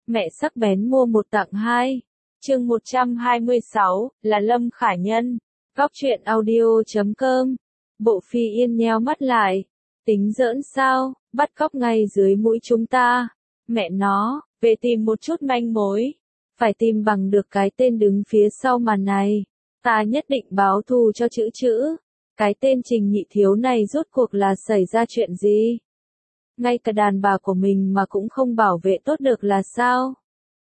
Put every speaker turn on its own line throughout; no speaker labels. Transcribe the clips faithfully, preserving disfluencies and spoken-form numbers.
Mẹ sắc bén mua một tặng hai. Chương một trăm hai mươi sáu, là Lâm Khả Nhân. Góc truyện audio chấm com. Bộ Phi Yên nheo mắt lại. Tính giỡn sao, bắt cóc ngay dưới mũi chúng ta. Mẹ nó, về tìm một chút manh mối. Phải tìm bằng được cái tên đứng phía sau màn này. Ta nhất định báo thù cho chữ chữ. Cái tên Trình Nhị Thiếu này rốt cuộc là xảy ra chuyện gì? Ngay cả đàn bà của mình mà cũng không bảo vệ tốt được là sao?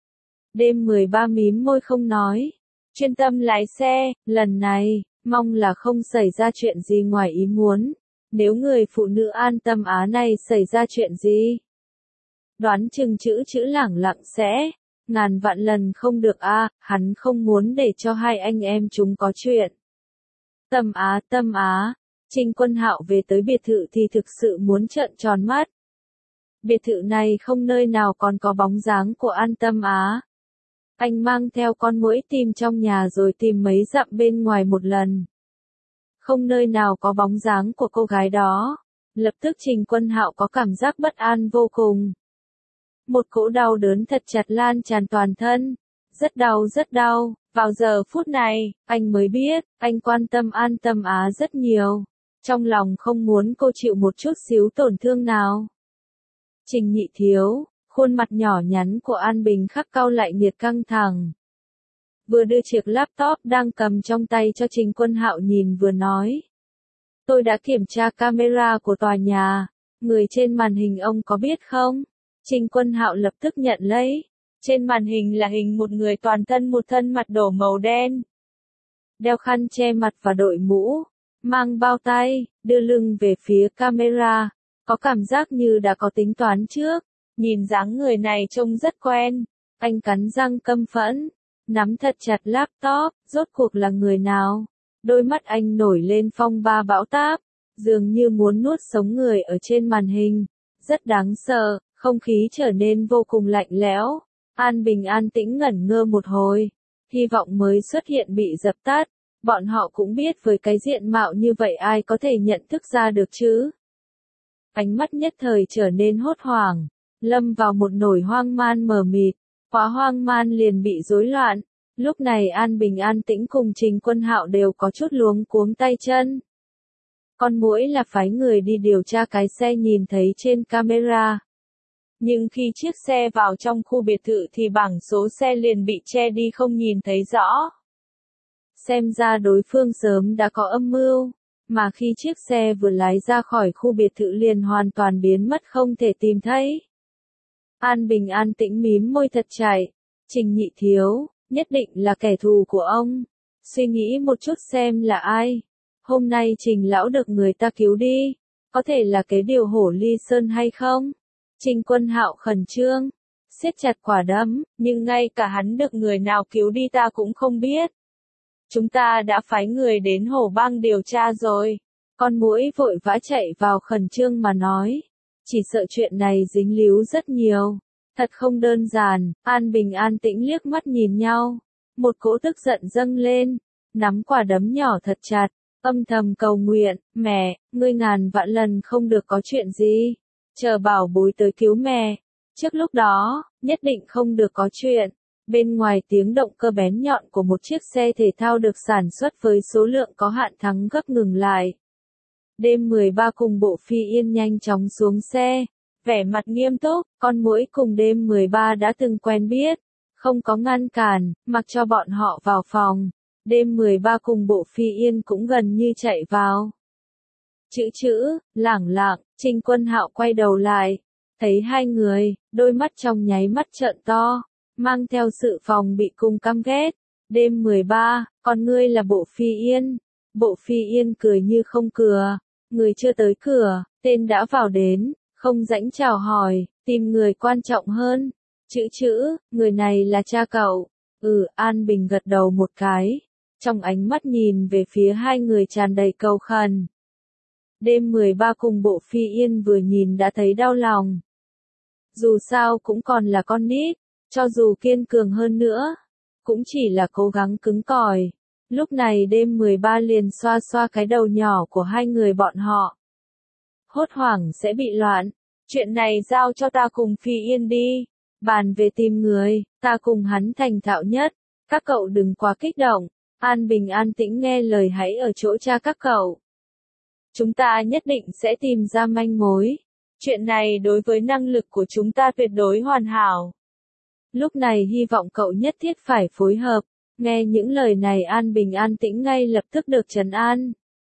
Đêm mười ba mím môi không nói. Chuyên tâm lái xe, lần này, mong là không xảy ra chuyện gì ngoài ý muốn. Nếu người phụ nữ An Tâm Á này xảy ra chuyện gì? Đoán chừng chữ chữ lẳng lặng sẽ, ngàn vạn lần không được a, à, hắn không muốn để cho hai anh em chúng có chuyện. Tâm Á, Tâm Á, Trình Quân Hạo về tới biệt thự thì thực sự muốn trợn tròn mắt. Biệt thự này không nơi nào còn có bóng dáng của An Tâm Á. Anh mang theo con muỗi tìm trong nhà rồi tìm mấy dặm bên ngoài một lần. Không nơi nào có bóng dáng của cô gái đó. Lập tức Trình Quân Hạo có cảm giác bất an vô cùng. Một cỗ đau đớn thật chặt lan tràn toàn thân. Rất đau rất đau. Vào giờ phút này, anh mới biết, anh quan tâm An Tâm Á rất nhiều. Trong lòng không muốn cô chịu một chút xíu tổn thương nào. Trình Nhị Thiếu, khuôn mặt nhỏ nhắn của An Bình khắc cau lại nhiệt căng thẳng. Vừa đưa chiếc laptop đang cầm trong tay cho Trình Quân Hạo nhìn vừa nói. Tôi đã kiểm tra camera của tòa nhà, người trên màn hình ông có biết không? Trình Quân Hạo lập tức nhận lấy. Trên màn hình là hình một người toàn thân một thân mặt đổ màu đen. Đeo khăn che mặt và đội mũ, mang bao tay, đưa lưng về phía camera. Có cảm giác như đã có tính toán trước. Nhìn dáng người này trông rất quen. Anh cắn răng căm phẫn. Nắm thật chặt laptop. Rốt cuộc là người nào? Đôi mắt anh nổi lên phong ba bão táp. Dường như muốn nuốt sống người ở trên màn hình. Rất đáng sợ. Không khí trở nên vô cùng lạnh lẽo. An Bình an tĩnh ngẩn ngơ một hồi. Hy vọng mới xuất hiện bị dập tắt. Bọn họ cũng biết với cái diện mạo như vậy ai có thể nhận thức ra được chứ? Ánh mắt nhất thời trở nên hốt hoảng, lâm vào một nỗi hoang man mờ mịt, quá hoang man liền bị rối loạn. Lúc này An Bình an tĩnh cùng Trình Quân Hạo đều có chút luống cuống tay chân. Con muỗi là phái người đi điều tra cái xe nhìn thấy trên camera. Nhưng khi chiếc xe vào trong khu biệt thự thì bảng số xe liền bị che đi không nhìn thấy rõ. Xem ra đối phương sớm đã có âm mưu. Mà khi chiếc xe vừa lái ra khỏi khu biệt thự liền hoàn toàn biến mất không thể tìm thấy. An Bình an tĩnh mím môi thật chảy. Trình Nhị Thiếu, nhất định là kẻ thù của ông. Suy nghĩ một chút xem là ai. Hôm nay Trình Lão được người ta cứu đi. Có thể là cái điều hổ ly sơn hay không? Trình Quân Hạo khẩn trương. Siết chặt quả đấm, nhưng ngay cả hắn được người nào cứu đi ta cũng không biết. Chúng ta đã phái người đến Hổ Bang điều tra rồi. Con muỗi vội vã chạy vào khẩn trương mà nói. Chỉ sợ chuyện này dính líu rất nhiều. Thật không đơn giản. An Bình an tĩnh liếc mắt nhìn nhau. Một cỗ tức giận dâng lên. Nắm quả đấm nhỏ thật chặt. Âm thầm cầu nguyện. Mẹ, ngươi ngàn vạn lần không được có chuyện gì. Chờ bảo bối tới cứu mẹ. Trước lúc đó, nhất định không được có chuyện. Bên ngoài tiếng động cơ bén nhọn của một chiếc xe thể thao được sản xuất với số lượng có hạn thắng gấp ngừng lại. Đêm mười ba cùng Bộ Phi Yên nhanh chóng xuống xe. Vẻ mặt nghiêm túc, con muỗi cùng đêm mười ba đã từng quen biết. Không có ngăn cản, mặc cho bọn họ vào phòng. Đêm mười ba cùng Bộ Phi Yên cũng gần như chạy vào. Chữ chữ, lẳng lặng, Trình Quân Hạo quay đầu lại. Thấy hai người, đôi mắt trong nháy mắt trợn to. Mang theo sự phòng bị cùng căm ghét. Đêm mười ba, còn ngươi là Bộ Phi Yên. Bộ Phi Yên cười như không cười. Người chưa tới cửa, tên đã vào đến, không rãnh chào hỏi, tìm người quan trọng hơn. Chữ chữ, người này là cha cậu. Ừ, An Bình gật đầu một cái. Trong ánh mắt nhìn về phía hai người tràn đầy cầu khẩn. Đêm mười ba cùng Bộ Phi Yên vừa nhìn đã thấy đau lòng. Dù sao cũng còn là con nít. Cho dù kiên cường hơn nữa, cũng chỉ là cố gắng cứng cỏi. Lúc này đêm mười ba liền xoa xoa cái đầu nhỏ của hai người bọn họ. Hốt hoảng sẽ bị loạn. Chuyện này giao cho ta cùng Phi Yên đi. Bàn về tìm người, ta cùng hắn thành thạo nhất. Các cậu đừng quá kích động. An Bình an tĩnh nghe lời hãy ở chỗ cha các cậu. Chúng ta nhất định sẽ tìm ra manh mối. Chuyện này đối với năng lực của chúng ta tuyệt đối hoàn hảo. Lúc này hy vọng cậu nhất thiết phải phối hợp. Nghe những lời này An Bình an tĩnh ngay lập tức được trấn an.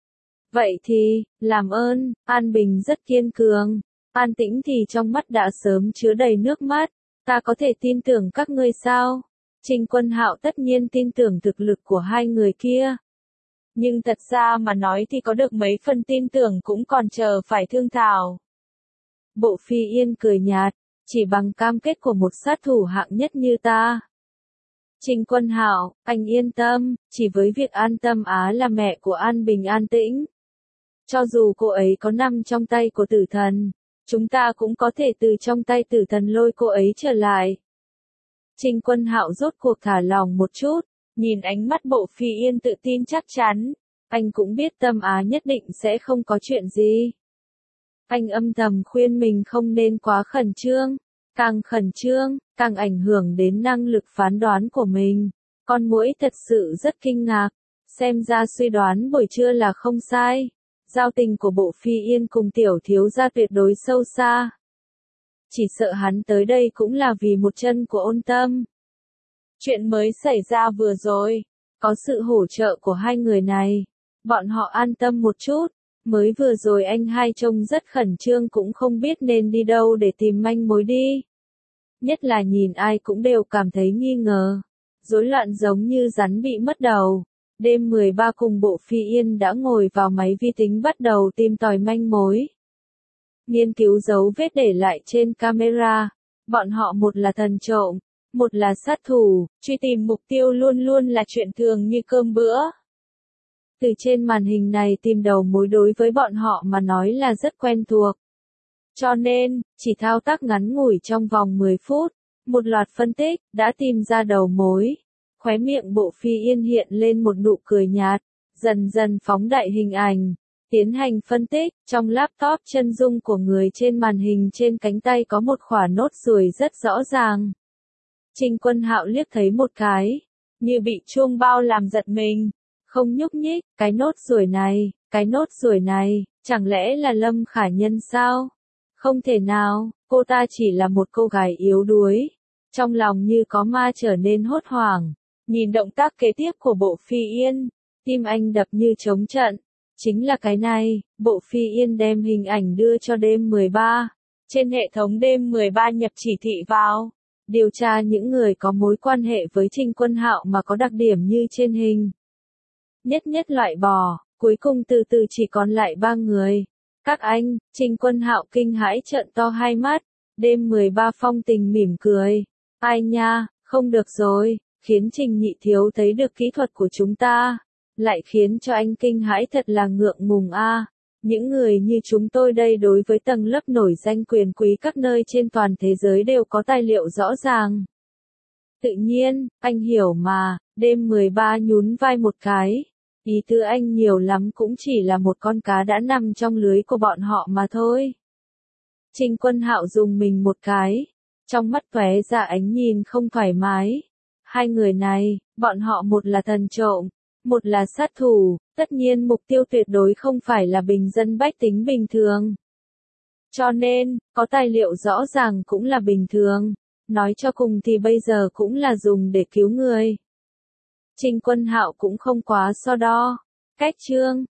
Vậy thì, làm ơn, An Bình rất kiên cường. An Tĩnh thì trong mắt đã sớm chứa đầy nước mắt. Ta có thể tin tưởng các ngươi sao? Trình Quân Hạo tất nhiên tin tưởng thực lực của hai người kia. Nhưng thật ra mà nói thì có được mấy phần tin tưởng cũng còn chờ phải thương thảo. Bộ Phi Yên cười nhạt, chỉ bằng cam kết của một sát thủ hạng nhất như ta. Trình Quân Hạo, anh yên tâm, chỉ với việc An Tâm Á là mẹ của An Bình an tĩnh. Cho dù cô ấy có nằm trong tay của tử thần, chúng ta cũng có thể từ trong tay tử thần lôi cô ấy trở lại. Trình Quân Hạo rốt cuộc thả lòng một chút, nhìn ánh mắt Bộ Phi Yên tự tin chắc chắn, anh cũng biết Tâm Á nhất định sẽ không có chuyện gì. Anh âm thầm khuyên mình không nên quá khẩn trương, càng khẩn trương, càng ảnh hưởng đến năng lực phán đoán của mình. Con muỗi thật sự rất kinh ngạc, xem ra suy đoán buổi trưa là không sai. Giao tình của Bộ Phi Yên cùng tiểu thiếu gia tuyệt đối sâu xa. Chỉ sợ hắn tới đây cũng là vì một chân của Ôn Tâm. Chuyện mới xảy ra vừa rồi, có sự hỗ trợ của hai người này, bọn họ an tâm một chút. Mới vừa rồi anh hai trông rất khẩn trương cũng không biết nên đi đâu để tìm manh mối đi. Nhất là nhìn ai cũng đều cảm thấy nghi ngờ. Rối loạn giống như rắn bị mất đầu. Đêm mười ba cùng Bộ Phi Yên đã ngồi vào máy vi tính bắt đầu tìm tòi manh mối. Nghiên cứu dấu vết để lại trên camera. Bọn họ một là thần trộm, một là sát thủ, truy tìm mục tiêu luôn luôn là chuyện thường như cơm bữa. Từ trên màn hình này tìm đầu mối đối với bọn họ mà nói là rất quen thuộc. Cho nên, chỉ thao tác ngắn ngủi trong vòng mười phút, một loạt phân tích, đã tìm ra đầu mối. Khóe miệng Bộ Phi Yên hiện lên một nụ cười nhạt, dần dần phóng đại hình ảnh, tiến hành phân tích. Trong laptop chân dung của người trên màn hình trên cánh tay có một khỏa nốt ruồi rất rõ ràng. Trình Quân Hạo liếc thấy một cái, như bị chuông bao làm giật mình, không nhúc nhích. Cái nốt ruồi này, cái nốt ruồi này, chẳng lẽ là Lâm Khả Nhân sao? Không thể nào, cô ta chỉ là một cô gái yếu đuối. Trong lòng như có ma trở nên hốt hoảng. Nhìn động tác kế tiếp của Bộ Phi Yên, tim anh đập như trống trận. Chính là cái này, Bộ Phi Yên đem hình ảnh đưa cho đêm mười ba. Trên hệ thống đêm mười ba nhập chỉ thị vào. Điều tra những người có mối quan hệ với Trình Quân Hạo mà có đặc điểm như trên hình. Nhất nhất loại bỏ, cuối cùng từ từ chỉ còn lại ba người. Các anh, Trình Quân Hạo kinh hãi trợn to hai mắt. Đêm mười ba phong tình mỉm cười. Ai nha, không được rồi. Khiến Trình Nhị Thiếu thấy được kỹ thuật của chúng ta, lại khiến cho anh kinh hãi thật là ngượng ngùng a. Những người như chúng tôi đây đối với tầng lớp nổi danh quyền quý các nơi trên toàn thế giới đều có tài liệu rõ ràng. Tự nhiên, anh hiểu mà. Đêm mười ba nhún vai một cái. Ý tư anh nhiều lắm cũng chỉ là một con cá đã nằm trong lưới của bọn họ mà thôi. Trình Quân Hạo dùng mình một cái, trong mắt tóe ra ánh nhìn không thoải mái. Hai người này, bọn họ một là thần trộm, một là sát thủ, tất nhiên mục tiêu tuyệt đối không phải là bình dân bách tính bình thường. Cho nên, có tài liệu rõ ràng cũng là bình thường, nói cho cùng thì bây giờ cũng là dùng để cứu người. Trình Quân Hạo cũng không quá so đo. Cách chương